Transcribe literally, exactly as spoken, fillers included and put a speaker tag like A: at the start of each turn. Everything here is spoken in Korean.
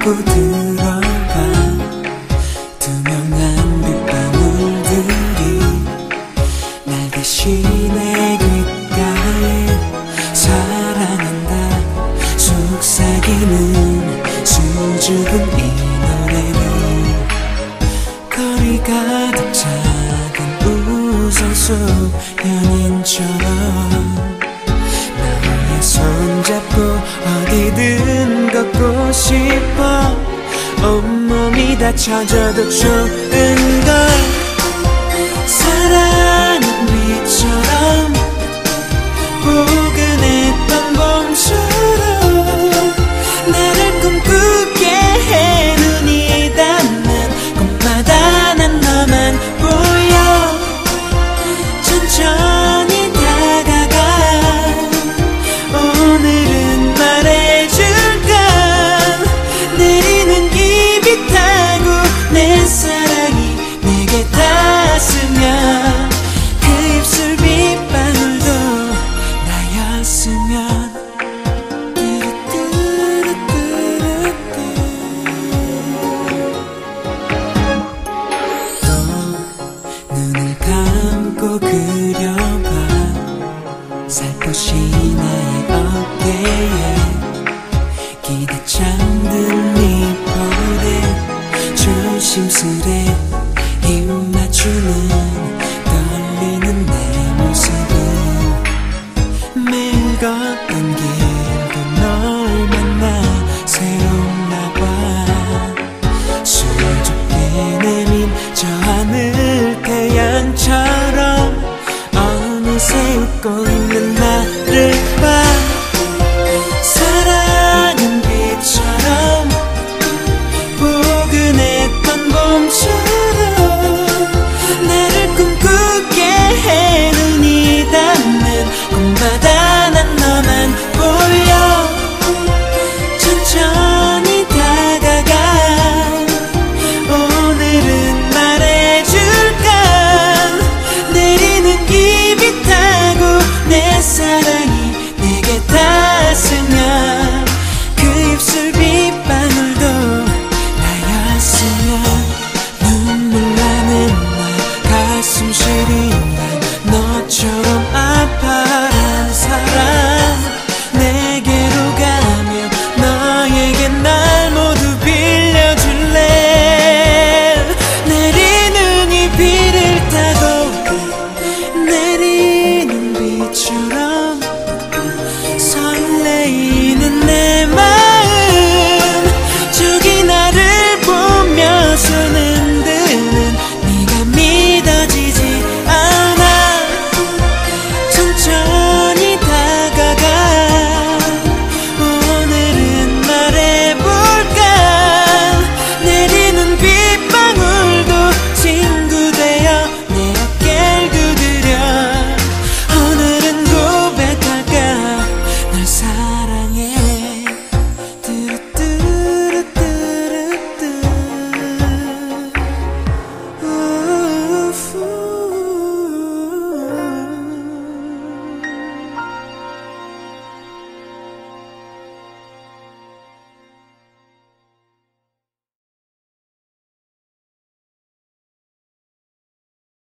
A: 감고 들어가 투명한 빗방울들이 날 대신에 귓가에 사랑한다 속삭이는 수줍은 이 노래로 거리 가득 작은 우산 속 연인처럼 나의 손잡고 어디든 걷고 싶어 온몸이 다쳐져도 좋은 걸 사랑은 빛처럼 포근했던 봄처럼 나를 꿈꾸게 해 눈이 닿는 곳마다 난 너만 보여 천천히 다가가 오늘은 말해줄까 내리는 입이 타고 내 사랑이 내게 닿았으면 그 입술 빗방울도 나였으면 또 눈을 감고 그려봐 살포시 나의 어깨에 기대 잠든 네 볼에 조심스레 힘 맞추는 떨리는 내 모습은 매일 걷던 길도 널 만나 새롭나 봐 수줍게 내민 저 하늘 태양처럼 어느새 웃고 있는 나를 봐 사랑은 빛처럼 포근했던 봄처럼 나를 꿈꾸게 해 눈이 닿는 곳마다 난 너만 보여 천천히 다가가 오늘은 말해줄까 내리는 입이 타고 내 사랑